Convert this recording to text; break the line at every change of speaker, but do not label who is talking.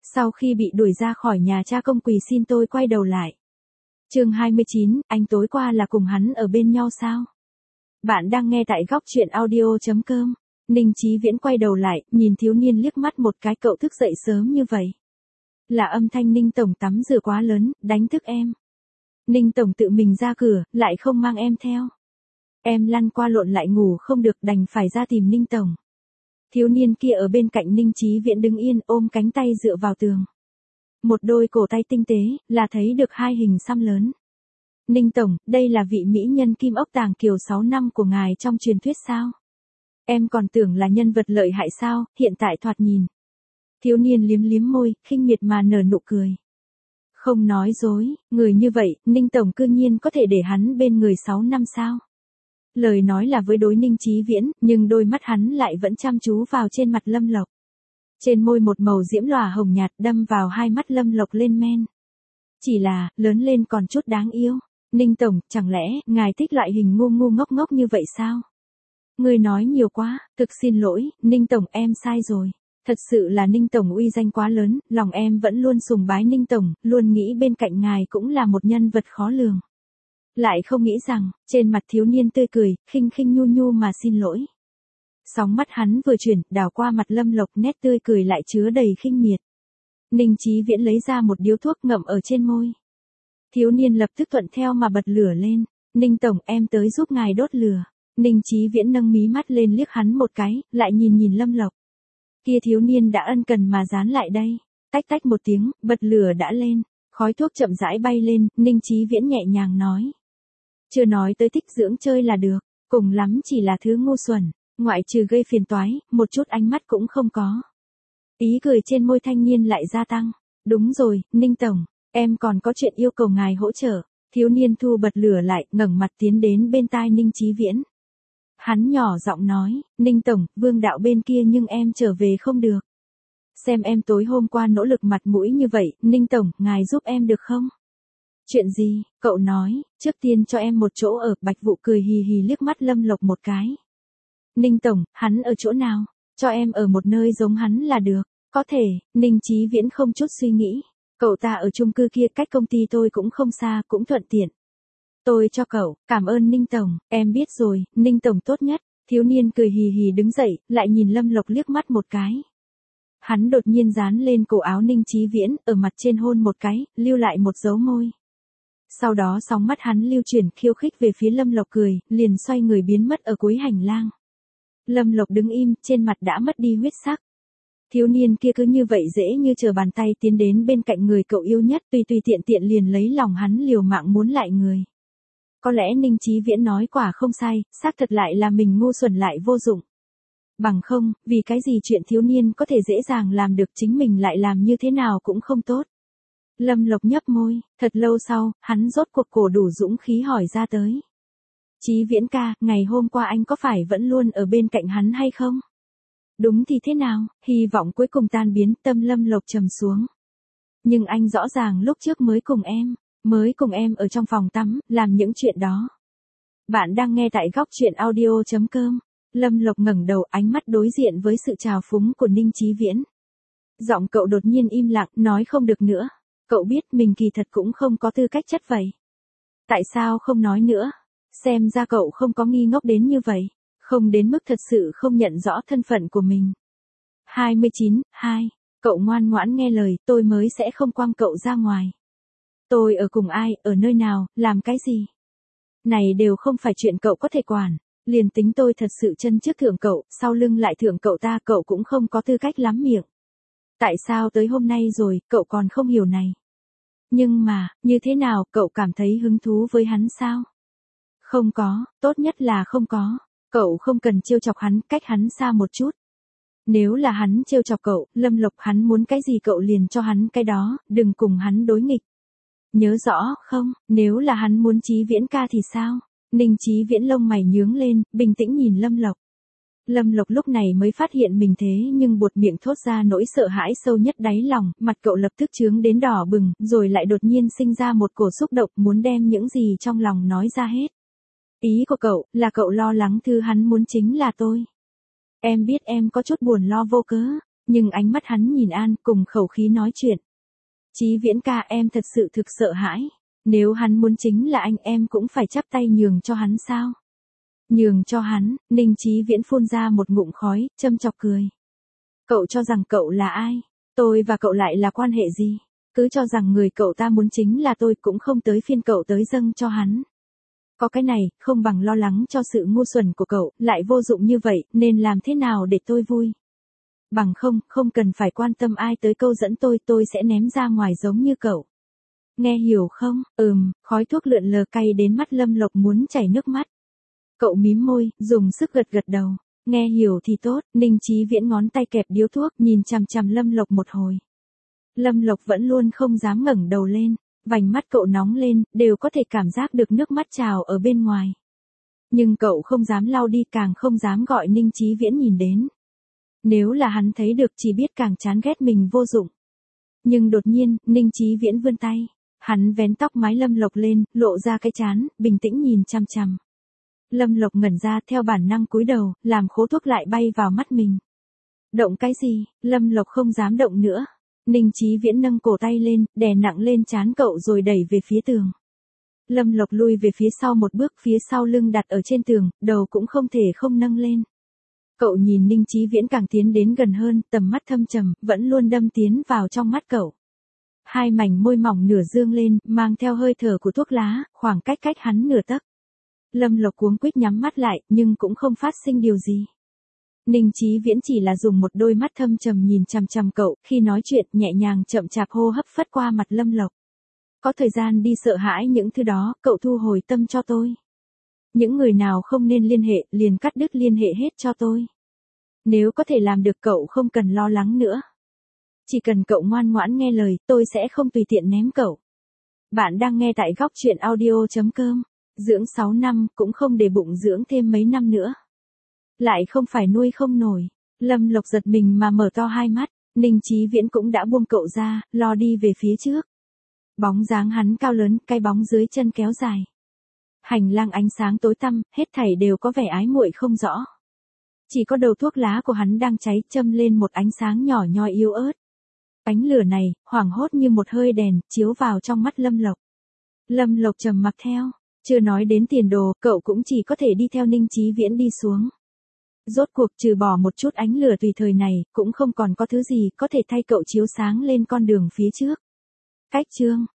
Sau khi bị đuổi ra khỏi nhà cha công quỳ xin tôi quay đầu lại. Chương 29, anh tối qua là cùng hắn ở bên nhau sao? Bạn đang nghe tại góc truyện audio.com. Ninh Chí Viễn quay đầu lại, nhìn thiếu niên liếc mắt một cái, cậu thức dậy sớm như vậy. Là âm thanh Ninh tổng tắm rửa quá lớn, đánh thức em. Ninh tổng tự mình ra cửa, lại không mang em theo. Em lăn qua lộn lại ngủ không được, đành phải ra tìm Ninh tổng. Thiếu niên kia ở bên cạnh Ninh Chí Viễn đứng yên, ôm cánh tay dựa vào tường. Một đôi cổ tay tinh tế, là thấy được hai hình xăm lớn. Ninh tổng, đây là vị mỹ nhân Kim Ốc Tàng Kiều 6 năm của ngài trong truyền thuyết sao? Em còn tưởng là nhân vật lợi hại sao, hiện tại thoạt nhìn. Thiếu niên liếm liếm môi, khinh miệt mà nở nụ cười. Không nói dối, người như vậy, Ninh tổng cư nhiên có thể để hắn bên người 6 năm sao? Lời nói là với đối Ninh Chí Viễn, nhưng đôi mắt hắn lại vẫn chăm chú vào trên mặt Lâm Lộc. Trên môi một màu diễm lòa hồng nhạt đâm vào hai mắt Lâm Lộc lên men. Chỉ là, lớn lên còn chút đáng yêu. Ninh tổng, chẳng lẽ, ngài thích loại hình ngu ngu ngốc ngốc như vậy sao? Người nói nhiều quá, thực xin lỗi, Ninh tổng, em sai rồi. Thật sự là Ninh tổng uy danh quá lớn, lòng em vẫn luôn sùng bái Ninh tổng, luôn nghĩ bên cạnh ngài cũng là một nhân vật khó lường. Lại không nghĩ rằng, trên mặt thiếu niên tươi cười, khinh khinh nhu nhu mà xin lỗi. Sóng mắt hắn vừa chuyển, đảo qua mặt Lâm Lộc, nét tươi cười lại chứa đầy khinh miệt. Ninh Chí Viễn lấy ra một điếu thuốc ngậm ở trên môi. Thiếu niên lập tức thuận theo mà bật lửa lên. Ninh tổng, em tới giúp ngài đốt lửa. Ninh Chí Viễn nâng mí mắt lên liếc hắn một cái, lại nhìn Lâm Lộc. Kia thiếu niên đã ân cần mà dán lại đây. Tách tách một tiếng, bật lửa đã lên. Khói thuốc chậm rãi bay lên, Ninh Chí Viễn nhẹ nhàng nói. Chưa nói tới thích dưỡng chơi là được, cùng lắm chỉ là thứ ngu xuẩn, ngoại trừ gây phiền toái, một chút ánh mắt cũng không có. Ý cười trên môi thanh niên lại gia tăng. Đúng rồi, Ninh tổng, em còn có chuyện yêu cầu ngài hỗ trợ. Thiếu niên thu bật lửa lại, ngẩng mặt tiến đến bên tai Ninh Chí Viễn. Hắn nhỏ giọng nói, Ninh tổng, Vương đạo bên kia nhưng em trở về không được. Xem em tối hôm qua nỗ lực mặt mũi như vậy, Ninh tổng, ngài giúp em được không? Chuyện gì, cậu nói, trước tiên cho em một chỗ ở. Bạch Vụ cười hì hì liếc mắt Lâm Lộc một cái. Ninh tổng, hắn ở chỗ nào? Cho em ở một nơi giống hắn là được. Có thể, Ninh Chí Viễn không chút suy nghĩ. Cậu ta ở chung cư kia, cách công ty tôi cũng không xa, cũng thuận tiện. Tôi cho cậu, cảm ơn Ninh tổng, em biết rồi, Ninh tổng tốt nhất. Thiếu niên cười hì hì đứng dậy, lại nhìn Lâm Lộc liếc mắt một cái. Hắn đột nhiên dán lên cổ áo Ninh Chí Viễn, ở mặt trên hôn một cái, lưu lại một dấu môi. Sau đó sóng mắt hắn lưu chuyển khiêu khích về phía Lâm Lộc cười, liền xoay người biến mất ở cuối hành lang. Lâm Lộc đứng im, trên mặt đã mất đi huyết sắc. Thiếu niên kia cứ như vậy dễ như trở bàn tay tiến đến bên cạnh người cậu yêu nhất, tùy tiện tiện liền lấy lòng hắn, liều mạng muốn lại người. Có lẽ Ninh Chí Viễn nói quả không sai, xác thật lại là mình ngu xuẩn lại vô dụng. Bằng không, vì cái gì chuyện thiếu niên có thể dễ dàng làm được, chính mình lại làm như thế nào cũng không tốt. Lâm Lộc nhấp môi, thật lâu sau, hắn rốt cuộc cổ đủ dũng khí hỏi ra tới. Chí Viễn ca, ngày hôm qua anh có phải vẫn luôn ở bên cạnh hắn hay không? Đúng thì thế nào, hy vọng cuối cùng tan biến, tâm Lâm Lộc trầm xuống. Nhưng anh rõ ràng lúc trước mới cùng em ở trong phòng tắm, làm những chuyện đó. Bạn đang nghe tại góc truyện audio.com. Lâm Lộc ngẩng đầu, ánh mắt đối diện với sự trào phúng của Ninh Chí Viễn. Giọng cậu đột nhiên im lặng, nói không được nữa. Cậu biết mình kỳ thật cũng không có tư cách chất vậy. Tại sao không nói nữa? Xem ra cậu không có ngi ngốc đến như vậy. Không đến mức thật sự không nhận rõ thân phận của mình. 29.2. Cậu ngoan ngoãn nghe lời, tôi mới sẽ không quăng cậu ra ngoài. Tôi ở cùng ai, ở nơi nào, làm cái gì? Này đều không phải chuyện cậu có thể quản. Liền tính tôi thật sự chân trước thưởng cậu, sau lưng lại thưởng cậu ta, cậu cũng không có tư cách lắm miệng. Tại sao tới hôm nay rồi, cậu còn không hiểu này? Nhưng mà, như thế nào, cậu cảm thấy hứng thú với hắn sao? Không có, tốt nhất là không có. Cậu không cần trêu chọc hắn, cách hắn xa một chút. Nếu là hắn trêu chọc cậu, Lâm Lộc, hắn muốn cái gì cậu liền cho hắn cái đó, đừng cùng hắn đối nghịch. Nhớ rõ, không, nếu là hắn muốn Chí Viễn ca thì sao? Ninh Chí Viễn lông mày nhướng lên, bình tĩnh nhìn Lâm Lộc. Lâm Lộc lúc này mới phát hiện mình thế nhưng buột miệng thốt ra nỗi sợ hãi sâu nhất đáy lòng, mặt cậu lập tức chướng đến đỏ bừng, rồi lại đột nhiên sinh ra một cổ xúc động muốn đem những gì trong lòng nói ra hết. Ý của cậu, là cậu lo lắng thứ hắn muốn chính là tôi. Em biết em có chút buồn lo vô cớ. Nhưng ánh mắt hắn nhìn An cùng khẩu khí nói chuyện. Chí Viễn ca, em thật sự thực sợ hãi. Nếu hắn muốn chính là anh, em cũng phải chắp tay nhường cho hắn sao? Nhường cho hắn, Ninh Chí Viễn phun ra một ngụm khói, châm chọc cười. Cậu cho rằng cậu là ai? Tôi và cậu lại là quan hệ gì? Cứ cho rằng người cậu ta muốn chính là tôi, cũng không tới phiên cậu tới dâng cho hắn. Có cái này, không bằng lo lắng cho sự ngu xuẩn của cậu, lại vô dụng như vậy, nên làm thế nào để tôi vui? Bằng không, không cần phải quan tâm ai tới câu dẫn tôi sẽ ném ra ngoài giống như cậu. Nghe hiểu không? Khói thuốc lượn lờ cay đến mắt Lâm Lộc muốn chảy nước mắt. Cậu mím môi, dùng sức gật gật đầu. Nghe hiểu thì tốt. Ninh Chí Viễn ngón tay kẹp điếu thuốc, nhìn chằm chằm Lâm Lộc một hồi. Lâm Lộc vẫn luôn không dám ngẩng đầu lên. Vành mắt cậu nóng lên, đều có thể cảm giác được nước mắt trào ở bên ngoài. Nhưng cậu không dám lau đi, càng không dám gọi Ninh Chí Viễn nhìn đến. Nếu là hắn thấy được chỉ biết càng chán ghét mình vô dụng. Nhưng đột nhiên, Ninh Chí Viễn vươn tay. Hắn vén tóc mái Lâm Lộc lên, lộ ra cái trán, bình tĩnh nhìn chằm chằm. Lâm Lộc ngẩn ra, theo bản năng cúi đầu, làm khố thuốc lại bay vào mắt mình. Động cái gì? Lâm Lộc không dám động nữa. Ninh Chí Viễn nâng cổ tay lên, đè nặng lên trán cậu rồi đẩy về phía tường. Lâm Lộc lui về phía sau một bước, phía sau lưng đặt ở trên tường, đầu cũng không thể không nâng lên. Cậu nhìn Ninh Chí Viễn càng tiến đến gần hơn, tầm mắt thâm trầm, vẫn luôn đâm tiến vào trong mắt cậu. Hai mảnh môi mỏng nửa dương lên, mang theo hơi thở của thuốc lá, khoảng cách hắn nửa tấc. Lâm Lộc cuống quýt nhắm mắt lại, nhưng cũng không phát sinh điều gì. Ninh Chí Viễn chỉ là dùng một đôi mắt thâm trầm nhìn chằm chằm cậu, khi nói chuyện nhẹ nhàng chậm chạp hô hấp phất qua mặt Lâm Lộc. Có thời gian đi sợ hãi những thứ đó, cậu thu hồi tâm cho tôi. Những người nào không nên liên hệ, liền cắt đứt liên hệ hết cho tôi. Nếu có thể làm được, cậu không cần lo lắng nữa. Chỉ cần cậu ngoan ngoãn nghe lời, tôi sẽ không tùy tiện ném cậu. Bạn đang nghe tại góc truyện audio.com. Dưỡng 6 năm, cũng không để bụng dưỡng thêm mấy năm nữa. Lại không phải nuôi không nổi. Lâm Lộc giật mình mà mở to hai mắt. Ninh Chí Viễn cũng đã buông cậu ra, lo đi về phía trước. Bóng dáng hắn cao lớn, cái bóng dưới chân kéo dài. Hành lang ánh sáng tối tăm, hết thảy đều có vẻ ái muội không rõ. Chỉ có đầu thuốc lá của hắn đang cháy, châm lên một ánh sáng nhỏ nhoi yếu ớt. Ánh lửa này, hoảng hốt như một hơi đèn, chiếu vào trong mắt Lâm Lộc. Lâm Lộc trầm mặc theo. Chưa nói đến tiền đồ, cậu cũng chỉ có thể đi theo Ninh Chí Viễn đi xuống. Rốt cuộc trừ bỏ một chút ánh lửa tùy thời này, cũng không còn có thứ gì có thể thay cậu chiếu sáng lên con đường phía trước. Cách chương